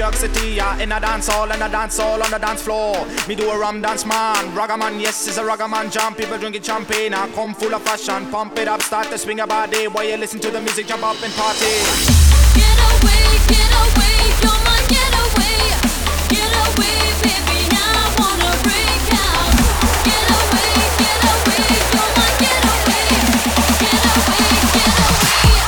York City, yeah, in a dance hall and a dance hall on the dance floor. Me do a rum dance man, ragaman, yes, it's a ragaman jam. People drinking champagne, I come full of fashion. Pump it up, start to swing your body while you listen to the music, jump up and party. Get away, you're my getaway. Get away, baby, I wanna break out. Get away, you're my getaway. Get away, get away.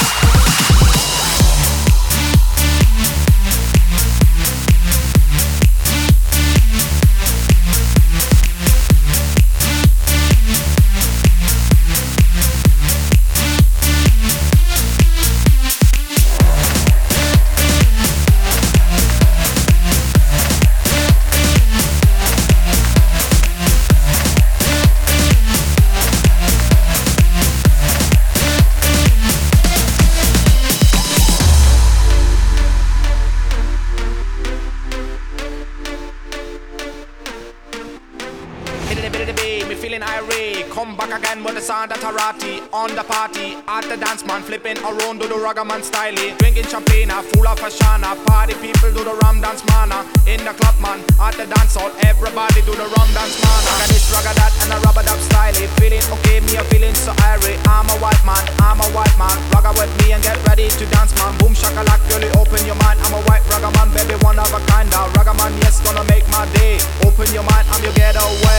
Me feeling irate, come back again with the sound of Tarati. On the party, at the dance man, flipping around do the ragaman style. Drinking champagne, full of fashana. Party people do the rum dance mana. In the club man, at the dance hall, everybody do the rum dance mana. Raga this, raga that, and a rubber dub style. Feeling okay, me a feeling so irate. I'm a white man, raga with me and get ready to dance man. Boom shakalak, really open your mind. I'm a white ragaman, baby, one of a kind. Ragaman, yes, gonna make my day. Open your mind, I'm your getaway.